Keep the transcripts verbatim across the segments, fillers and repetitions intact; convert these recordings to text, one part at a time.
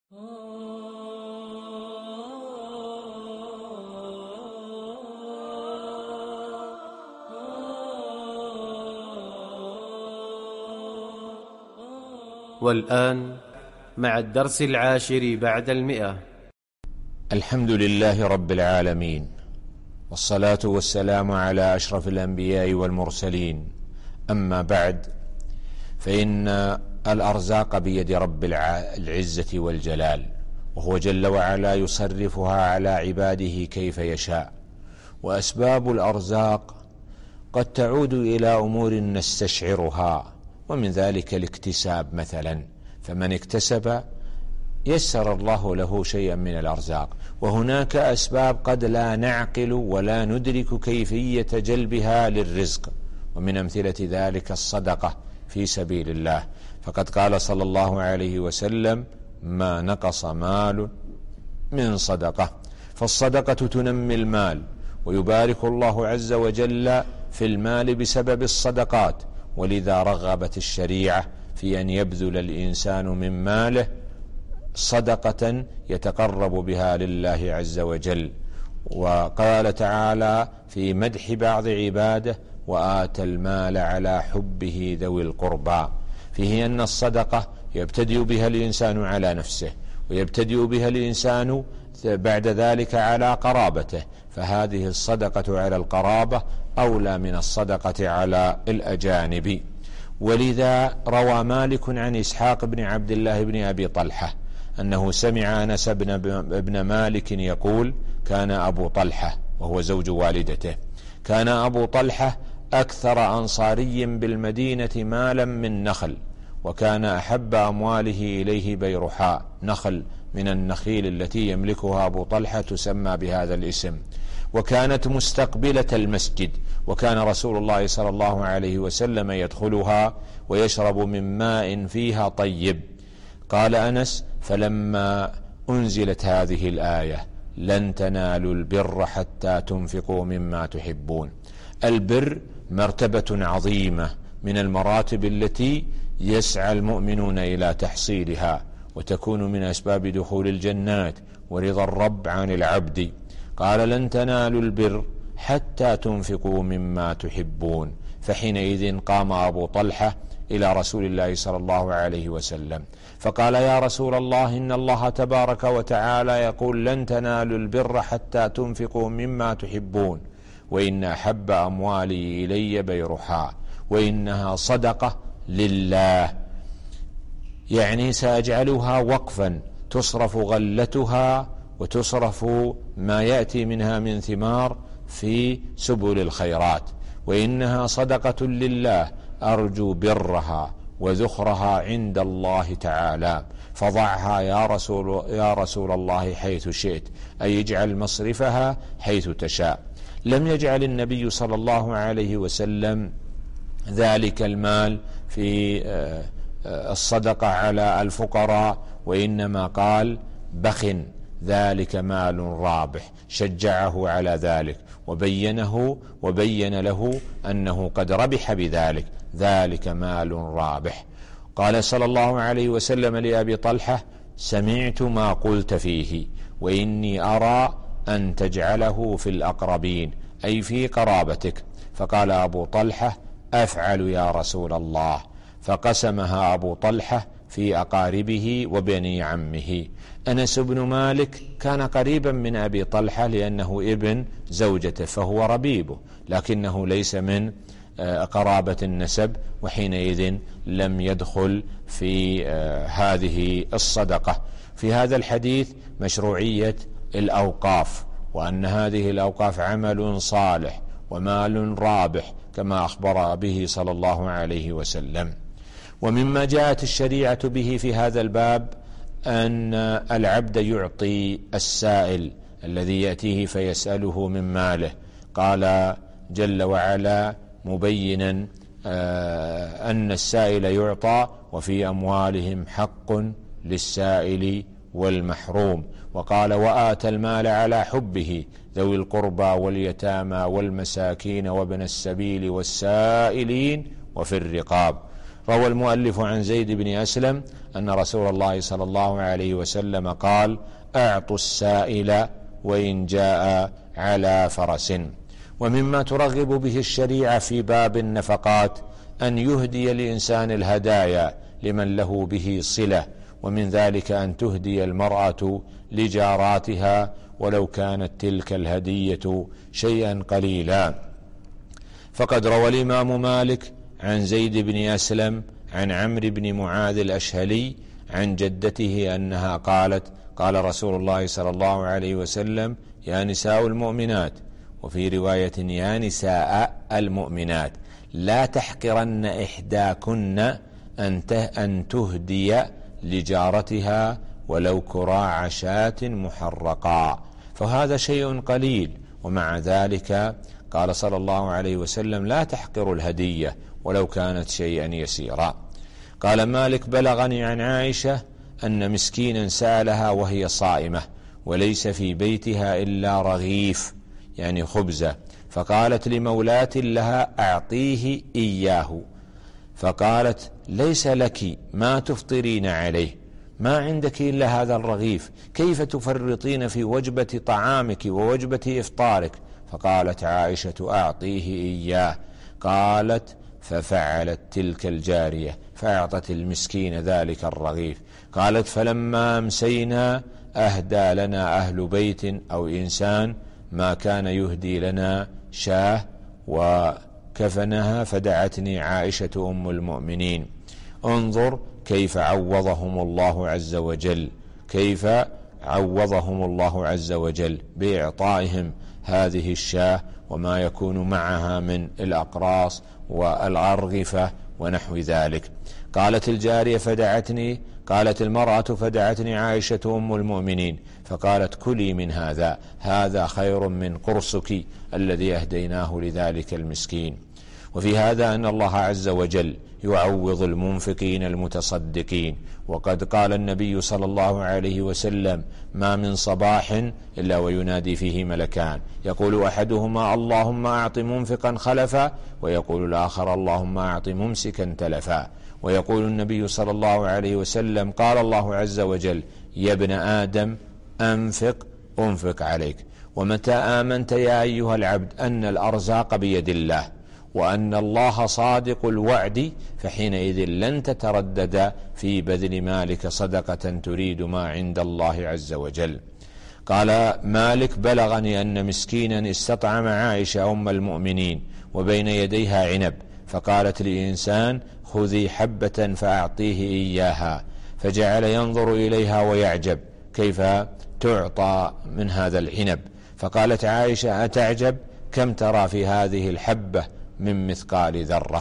والآن مع الدرس العاشر بعد المئة. الحمد لله رب العالمين، والصلاة والسلام على أشرف الأنبياء والمرسلين. أما بعد، فإن الأرزاق بيد رب العزة والجلال، وهو جل وعلا يصرفها على عباده كيف يشاء. وأسباب الأرزاق قد تعود إلى أمور نستشعرها، ومن ذلك الاكتساب مثلا، فمن اكتسب يسر الله له شيئا من الأرزاق. وهناك أسباب قد لا نعقل ولا ندرك كيفية جلبها للرزق، ومن أمثلة ذلك الصدقة في سبيل الله، فقد قال صلى الله عليه وسلم: ما نقص مال من صدقة. فالصدقة تنمي المال، ويبارك الله عز وجل في المال بسبب الصدقات، ولذا رغبت الشريعة في أن يبذل الإنسان من ماله صدقة يتقرب بها لله عز وجل. وقال تعالى في مدح بعض عباده: وآتى المال على حبه ذوي القربى، فيه أن الصدقة يبتدئ بها الإنسان على نفسه، ويبتدئ بها الإنسان بعد ذلك على قرابته، فهذه الصدقة على القرابة أولى من الصدقة على الأجانب. ولذا روى مالك عن إسحاق بن عبد الله بن أبي طلحة أنه سمع أنس بن مالك يقول: كان أبو طلحة، وهو زوج والدته، كان أبو طلحة أكثر أنصاري بالمدينة مالا من نخل، وكان أحب أمواله إليه بيرحاء، نخل من النخيل التي يملكها أبو طلحة تسمى بهذا الاسم، وكانت مستقبلة المسجد، وكان رسول الله صلى الله عليه وسلم يدخلها ويشرب من ماء فيها طيب. قال أنس: فلما أنزلت هذه الآية: لن تنالوا البر حتى تنفقوا مما تحبون. البر مرتبة عظيمة من المراتب التي يسعى المؤمنون إلى تحصيلها، وتكون من أسباب دخول الجنات ورضا الرب عن العبد. قال: لن تنالوا البر حتى تنفقوا مما تحبون. فحينئذ قام أبو طلحة إلى رسول الله صلى الله عليه وسلم فقال: يا رسول الله، إن الله تبارك وتعالى يقول: لن تنالوا البر حتى تنفقوا مما تحبون، وإن أحب أموالي إلي بيرحاء، وإنها صدقة لله، يعني سأجعلها وقفا تصرف غلتها وتصرف ما يأتي منها من ثمار في سبل الخيرات، وإنها صدقة لله أرجو برها وذخرها عند الله تعالى، فضعها يا رسول, يا رسول الله حيث شئت، أي اجعل مصرفها حيث تشاء. لم يجعل النبي صلى الله عليه وسلم ذلك المال في الصدقة على الفقراء، وإنما قال: بخ ذلك مال رابح، شجعه على ذلك وبينه وبين له أنه قد ربح بذلك، ذلك مال رابح. قال صلى الله عليه وسلم لأبي طلحة: سمعت ما قلت فيه، وإني أرى أن تجعله في الأقربين، أي في قرابتك. فقال أبو طلحة: أفعل يا رسول الله. فقسمها أبو طلحة في أقاربه وبني عمه. أنس بن مالك كان قريبا من أبي طلحة لأنه ابن زوجته، فهو ربيبه، لكنه ليس من قرابة النسب، وحينئذ لم يدخل في هذه الصدقة. في هذا الحديث مشروعية الأوقاف، وأن هذه الأوقاف عمل صالح ومال رابح كما أخبر به صلى الله عليه وسلم. ومما جاءت الشريعة به في هذا الباب أن العبد يعطي السائل الذي يأتيه فيسأله من ماله. قال جل وعلا مبينا أن السائل يعطى وفي أموالهم حق للسائل والمحروم. وقال: وآتى المال على حبه ذوي القربى واليتامى والمساكين وابن السبيل والسائلين وفي الرقاب. روى المؤلف عن زيد بن أسلم أن رسول الله صلى الله عليه وسلم قال: أعطوا السائل وإن جاء على فرس. ومما ترغب به الشريعة في باب النفقات أن يهدي الإنسان الهدايا لمن له به صلة، ومن ذلك أن تهدي المرأة لجاراتها ولو كانت تلك الهدية شيئا قليلا. فقد روى الإمام مالك عن زيد بن أسلم عن عمرو بن معاذ الأشهلي عن جدته أنها قالت: قال رسول الله صلى الله عليه وسلم: يا نساء المؤمنات، وفي رواية يا نساء المؤمنات، لا تحقرن إحداكن أن تهدي لجارتها ولو كراع شاة محرقا، فهذا شيء قليل، ومع ذلك قال صلى الله عليه وسلم: لا تحقر الهدية ولو كانت شيئا يسيرا. قال مالك: بلغني عن عائشة أن مسكينا سألها وهي صائمة وليس في بيتها إلا رغيف، يعني خبزة، فقالت لمولاة لها: أعطيه إياه، فقالت: ليس لك ما تفطرين عليه، ما عندك إلا هذا الرغيف، كيف تفرطين في وجبة طعامك ووجبة إفطارك؟ فقالت عائشة: أعطيه إياه. قالت: ففعلت تلك الجارية فأعطت المسكين ذلك الرغيف. قالت: فلما أمسينا أهدى لنا أهل بيت أو إنسان ما كان يهدي لنا شاه وكفنها، فدعتني عائشة أم المؤمنين. انظر كيف عوضهم الله عز وجل، كيف عوضهم الله عز وجل بإعطائهم هذه الشاه وما يكون معها من الأقراص والأرغفة ونحو ذلك. قالت الجارية: فدعتني قالت المرأة: فدعتني عائشة أم المؤمنين فقالت: كلي من هذا، هذا خير من قرصك الذي أهديناه لذلك المسكين. وفي هذا أن الله عز وجل يعوض المنفقين المتصدقين، وقد قال النبي صلى الله عليه وسلم: ما من صباح إلا وينادي فيه ملكان، يقول أحدهما: اللهم أعط منفقا خلفا، ويقول الآخر: اللهم أعط ممسكا تلفا. ويقول النبي صلى الله عليه وسلم: قال الله عز وجل: يا ابن آدم أنفق أنفق عليك. ومتى آمنت يا أيها العبد أن الأرزاق بيد الله وأن الله صادق الوعد، فحينئذ لن تتردد في بذل مالك صدقة تريد ما عند الله عز وجل. قال مالك: بلغني أن مسكينا استطعم عائشة أم المؤمنين وبين يديها عنب، فقالت لإنسان: خذي حبة فأعطيه إياها، فجعل ينظر إليها ويعجب كيف تعطى من هذا العنب. فقالت عائشة: أتعجب؟ كم ترى في هذه الحبة من مثقال ذرة.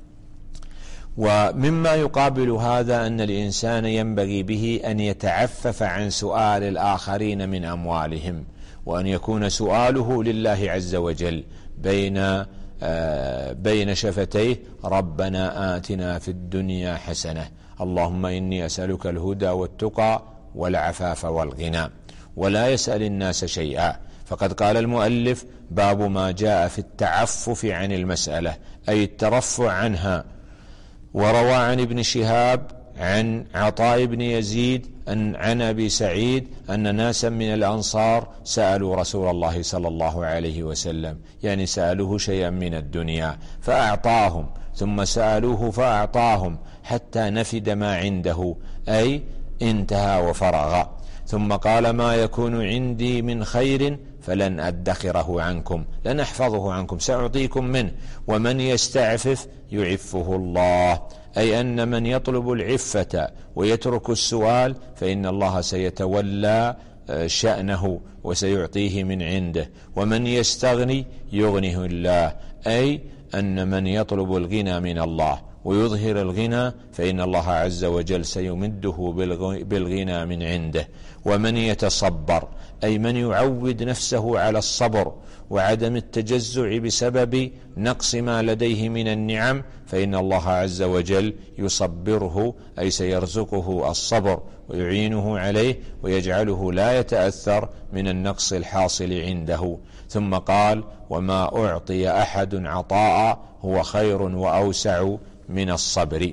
ومما يقابل هذا أن الإنسان ينبغي به أن يتعفف عن سؤال الآخرين من أموالهم، وأن يكون سؤاله لله عز وجل بين بين شفتيه: ربنا آتنا في الدنيا حسنة، اللهم إني أسألك الهدى والتقى والعفاف والغنى، ولا يسأل الناس شيئا. فقد قال المؤلف: باب ما جاء في التعفف عن المسألة، أي الترفع عنها. وروى عن ابن شهاب عن عطاء بن يزيد أن عن أبي سعيد أن ناسا من الأنصار سألوا رسول الله صلى الله عليه وسلم، يعني سألوه شيئا من الدنيا فأعطاهم، ثم سألوه فأعطاهم حتى نفد ما عنده، أي انتهى وفرغ، ثم قال: ما يكون عندي من خير فلن أدخره عنكم، لن أحفظه عنكم، سأعطيكم منه، ومن يستعفف يعفه الله، أي أن من يطلب العفة ويترك السؤال فإن الله سيتولى شأنه وسيعطيه من عنده، ومن يستغني يغنه الله، أي أن من يطلب الغنى من الله ويظهر الغنى فإن الله عز وجل سيمده بالغنى من عنده. ومن يتصبر، أي من يعود نفسه على الصبر وعدم التجزع بسبب نقص ما لديه من النعم، فإن الله عز وجل يصبره، أي سيرزقه الصبر ويعينه عليه ويجعله لا يتأثر من النقص الحاصل عنده. ثم قال: وما أعطي أحد عطاء هو خير وأوسع من الصبر.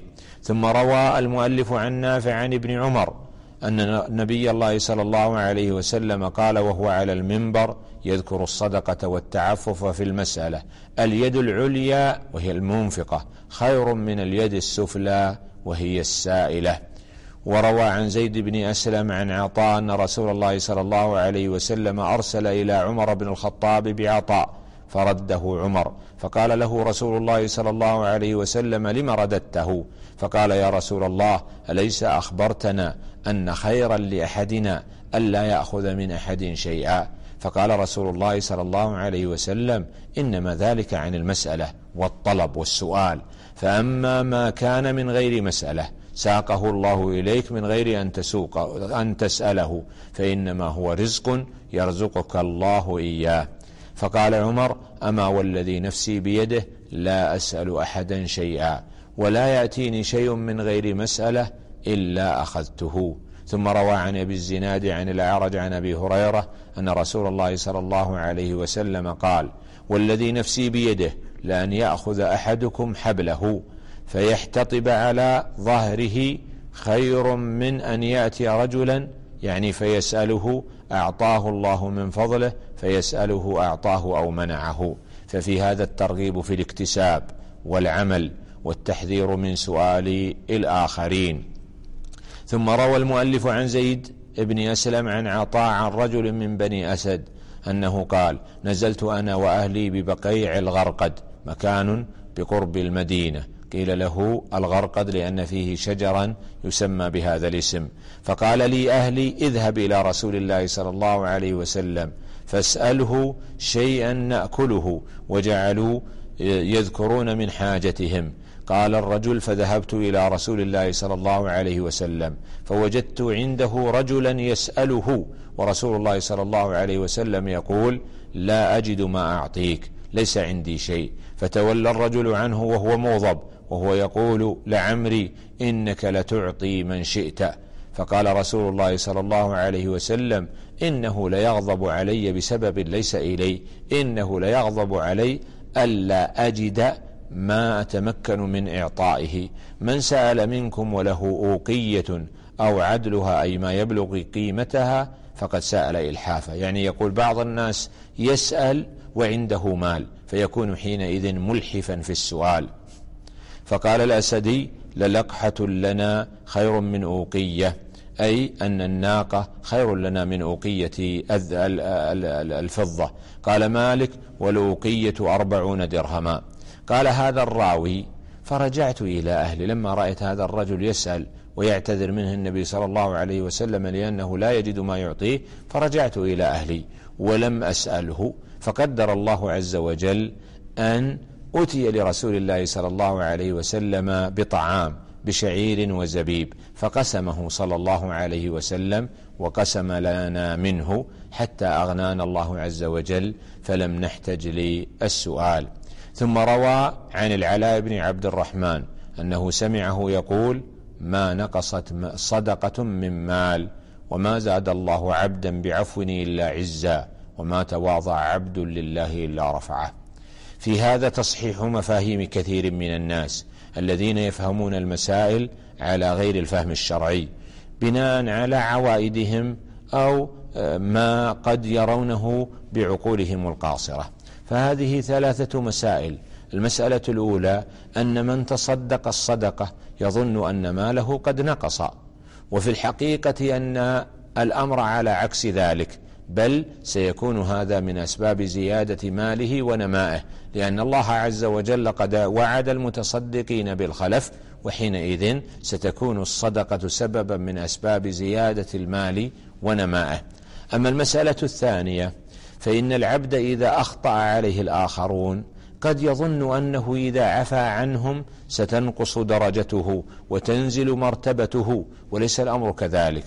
ثم روى المؤلف عن نافع عن ابن عمر أن نبي الله صلى الله عليه وسلم قال وهو على المنبر يذكر الصدقة والتعفف في المسألة: اليد العليا وهي المنفقة خير من اليد السفلى وهي السائلة. وروى عن زيد بن أسلم عن عطاء أن رسول الله صلى الله عليه وسلم أرسل إلى عمر بن الخطاب بعطاء فرده عمر، فقال له رسول الله صلى الله عليه وسلم: لم رددته؟ فقال: يا رسول الله، أليس أخبرتنا أن خيرا لأحدنا ألا يأخذ من أحد شيئا؟ فقال رسول الله صلى الله عليه وسلم: إنما ذلك عن المسألة والطلب والسؤال، فأما ما كان من غير مسألة ساقه الله إليك من غير أن تسوق أن تسأله، فإنما هو رزق يرزقك الله إياه. فقال عمر: أما والذي نفسي بيده لا أسأل أحدا شيئا، ولا يأتيني شيء من غير مسألة إلا أخذته. ثم روى عن أبي الزناد عن الأعرج عن أبي هريرة أن رسول الله صلى الله عليه وسلم قال: والذي نفسي بيده لأن يأخذ أحدكم حبله فيحتطب على ظهره خير من أن يأتي رجلا يعني فيسأله أعطاه الله من فضله فيسأله أعطاه أو منعه. ففي هذا الترغيب في الاكتساب والعمل والتحذير من سؤال الآخرين. ثم روى المؤلف عن زيد بن أسلم عن عطاء عن رجل من بني أسد أنه قال: نزلت أنا وأهلي ببقيع الغرقد، مكان بقرب المدينة، قيل له الغرقد لأن فيه شجرا يسمى بهذا الاسم. فقال لي أهلي: اذهب إلى رسول الله صلى الله عليه وسلم فاسأله شيئا نأكله، وجعلوا يذكرون من حاجتهم. قال الرجل: فذهبت إلى رسول الله صلى الله عليه وسلم فوجدت عنده رجلا يسأله، ورسول الله صلى الله عليه وسلم يقول: لا أجد ما أعطيك، ليس عندي شيء. فتولى الرجل عنه وهو مغضب وهو يقول: لعمري إنك لتعطي من شئت. فقال رسول الله صلى الله عليه وسلم: إنه ليغضب علي بسبب ليس إلي، إنه ليغضب علي ألا أجد ما أتمكن من إعطائه. من سأل منكم وله أوقية أو عدلها أي ما يبلغ قيمتها فقد سأل إلحافا، يعني يقول بعض الناس يسأل وعنده مال فيكون حينئذ ملحفا في السؤال. فقال الأسدي: للقحة لنا خير من أوقية، أي أن الناقة خير لنا من أوقية الفضة. قال مالك: والأوقية أربعون درهما. قال هذا الراوي: فرجعت إلى أهلي لما رأيت هذا الرجل يسأل ويعتذر منه النبي صلى الله عليه وسلم لأنه لا يجد ما يعطيه، فرجعت إلى أهلي ولم أسأله، فقدر الله عز وجل أن أتي لرسول الله صلى الله عليه وسلم بطعام بشعير وزبيب، فقسمه صلى الله عليه وسلم وقسم لنا منه حتى أغنانا الله عز وجل فلم نحتج للسؤال. ثم روى عن العلاء بن عبد الرحمن أنه سمعه يقول: ما نقصت صدقة من مال، وما زاد الله عبدا بعفو إلا عزا، وما تواضع عبد لله إلا رفعه. في هذا تصحيح مفاهيم كثير من الناس الذين يفهمون المسائل على غير الفهم الشرعي بناء على عوائدهم أو ما قد يرونه بعقولهم القاصرة. فهذه ثلاثة مسائل. المسألة الأولى أن من تصدق الصدقة يظن أن ماله قد نقص، وفي الحقيقة أن الأمر على عكس ذلك، بل سيكون هذا من أسباب زيادة ماله ونمائه، لأن الله عز وجل قد وعد المتصدقين بالخلف، وحينئذ ستكون الصدقة سببا من أسباب زيادة المال ونمائه. أما المسألة الثانية فإن العبد إذا أخطأ عليه الآخرون قد يظن أنه إذا عفى عنهم ستنقص درجته وتنزل مرتبته، وليس الأمر كذلك،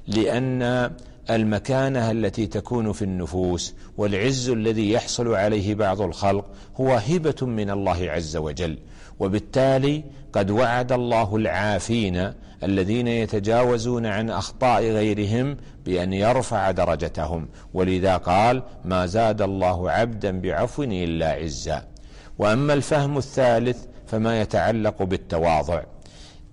لأن المكانة التي تكون في النفوس والعز الذي يحصل عليه بعض الخلق هو هبة من الله عز وجل، وبالتالي قد وعد الله العافين الذين يتجاوزون عن أخطاء غيرهم بأن يرفع درجتهم، ولذا قال: ما زاد الله عبدا بعفو إلا عزا. وأما الفهم الثالث فما يتعلق بالتواضع،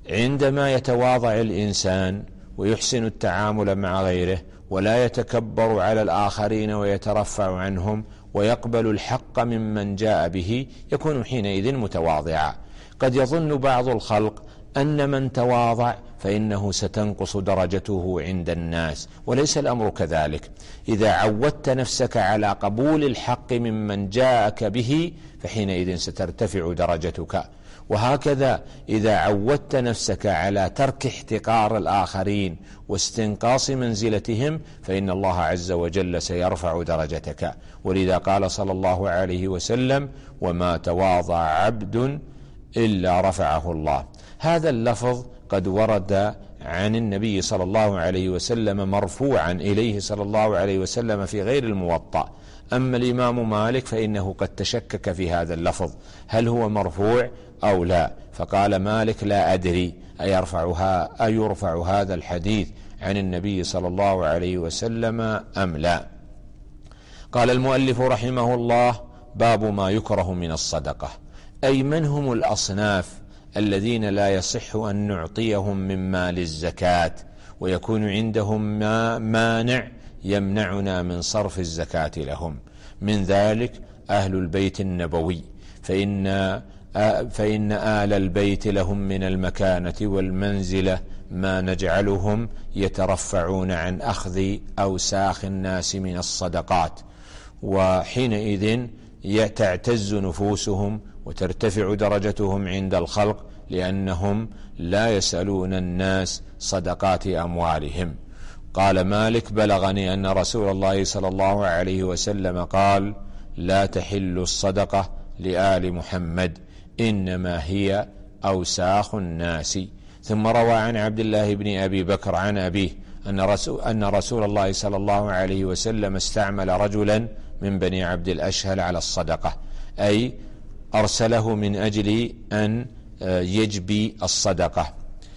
عندما يتواضع الإنسان ويحسن التعامل مع غيره ولا يتكبر على الآخرين ويترفع عنهم ويقبل الحق ممن جاء به، يكون حينئذ متواضعا. قد يظن بعض الخلق أن من تواضع فإنه ستنقص درجته عند الناس، وليس الأمر كذلك. إذا عودت نفسك على قبول الحق ممن جاءك به فحينئذ سترتفع درجتك. وهكذا إذا عودت نفسك على ترك احتقار الآخرين واستنقاص منزلتهم فإن الله عز وجل سيرفع درجتك. ولذا قال صلى الله عليه وسلم: وما تواضع عبد إلا رفعه الله. هذا اللفظ قد ورد عن النبي صلى الله عليه وسلم مرفوعا إليه صلى الله عليه وسلم في غير الموطأ. أما الإمام مالك فإنه قد تشكك في هذا اللفظ، هل هو مرفوع أو لا؟ فقال مالك: لا أدري أيرفعها أيرفع هذا الحديث عن النبي صلى الله عليه وسلم أم لا. قال المؤلف رحمه الله: باب ما يكره من الصدقة، أي من هم الأصناف الذين لا يصح أن نعطيهم من مال الزكاة ويكون عندهم ما مانع يمنعنا من صرف الزكاة لهم. من ذلك أهل البيت النبوي، فإن فإن آل البيت لهم من المكانة والمنزلة ما نجعلهم يترفعون عن أخذ أوساخ الناس من الصدقات، وحينئذ تعتز نفوسهم وترتفع درجتهم عند الخلق لأنهم لا يسألون الناس صدقات أموالهم. قال مالك: بلغني أن رسول الله صلى الله عليه وسلم قال: لا تحل الصدقة لآل محمد إنما هي أوساخ الناس. ثم روى عن عبد الله بن أبي بكر عن أبيه أن رسول, أن رسول الله صلى الله عليه وسلم استعمل رجلا من بني عبد الأشهل على الصدقة، أي أرسله من أجل أن يجبي الصدقة.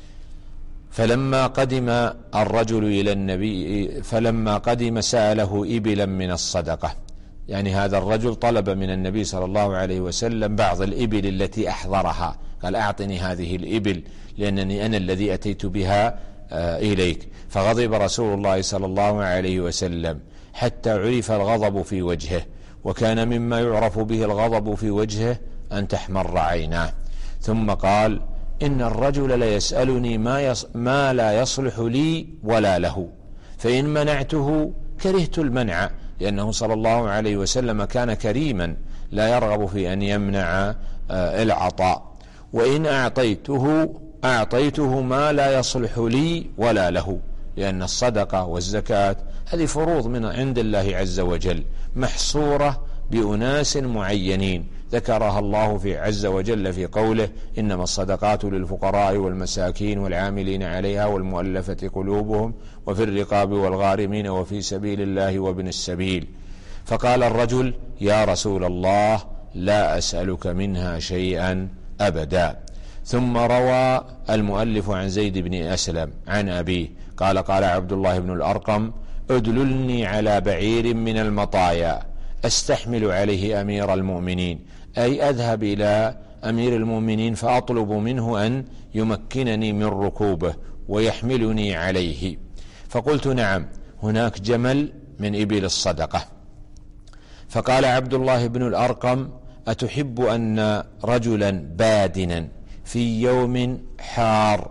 فلما قدم الرجل إلى النبي فلما قدم سأله إبلا من الصدقة، يعني هذا الرجل طلب من النبي صلى الله عليه وسلم بعض الإبل التي أحضرها، قال: أعطني هذه الإبل لأنني أنا الذي أتيت بها إليك. فغضب رسول الله صلى الله عليه وسلم حتى عرف الغضب في وجهه، وكان مما يعرف به الغضب في وجهه أن تحمر عيناه. ثم قال: إن الرجل ليسألني ما, يص... ما لا يصلح لي ولا له، فإن منعته كرهت المنع، لأنه صلى الله عليه وسلم كان كريما لا يرغب في أن يمنع العطاء، وإن أعطيته أعطيته ما لا يصلح لي ولا له، لأن الصدقة والزكاة هذه فروض من عند الله عز وجل محصورة بأناس معينين ذكرها الله في عز وجل في قوله: إنما الصدقات للفقراء والمساكين والعاملين عليها والمؤلفة قلوبهم وفي الرقاب والغارمين وفي سبيل الله وابن السبيل. فقال الرجل: يا رسول الله لا أسألك منها شيئا أبدا. ثم روى المؤلف عن زيد بن أسلم عن أبيه قال: قال عبد الله بن الأرقم: ادللني على بعير من المطايا أستحمل عليه أمير المؤمنين، أي أذهب إلى أمير المؤمنين فأطلب منه أن يمكنني من ركوبه ويحملني عليه. فقلت: نعم، هناك جمل من إبل الصدقة. فقال عبد الله بن الأرقم: أتحب أن رجلا بادنا في يوم حار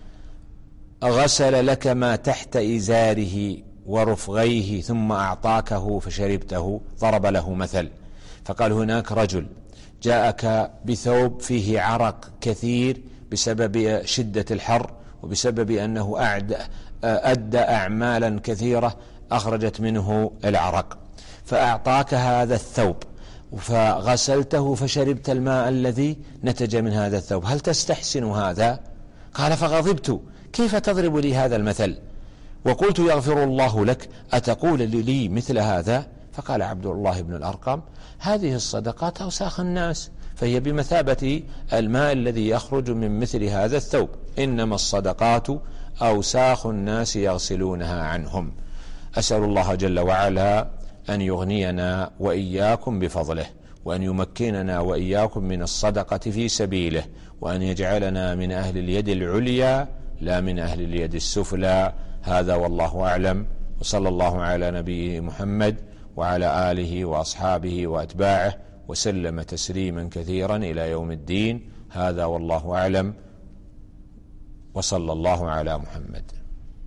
غسل لك ما تحت إزاره ورفغيه ثم أعطاكه فشربته؟ ضرب له مثل، فقال: هناك رجل جاءك بثوب فيه عرق كثير بسبب شدة الحر وبسبب أنه أدى أعمالا كثيرة أخرجت منه العرق، فأعطاك هذا الثوب فغسلته فشربت الماء الذي نتج من هذا الثوب، هل تستحسن هذا؟ قال: فغضبت: كيف تضرب لي هذا المثل؟ وقلت: يغفر الله لك، أتقول لي مثل هذا؟ فقال عبد الله بن الأرقم: هذه الصدقات أوساخ الناس، فهي بمثابة الماء الذي يخرج من مثل هذا الثوب، إنما الصدقات أوساخ الناس يغسلونها عنهم. أسأل الله جل وعلا أن يغنينا وإياكم بفضله وأن يمكننا وإياكم من الصدقة في سبيله، وأن يجعلنا من أهل اليد العليا لا من أهل اليد السفلى. هذا والله أعلم، وصلى الله على نبيه محمد وعلى آله وأصحابه وأتباعه وسلم تسليما كثيرا إلى يوم الدين. هذا والله أعلم، وصلى الله على محمد.